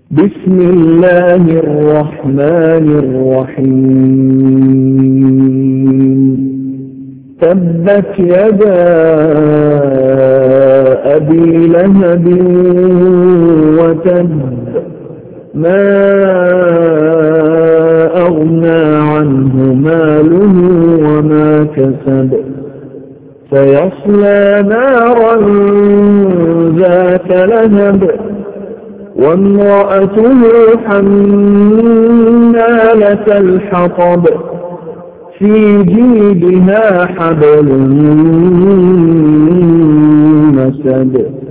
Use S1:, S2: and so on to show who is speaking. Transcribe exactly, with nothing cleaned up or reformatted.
S1: بسم الله الرحمن الرحيم تبت يدا أبي لهب وتب ما أغنى عنه ماله وما كسب سيصلى نارا ذات لهب وامرأته حمالة الحطب في جيدها حبل من مسد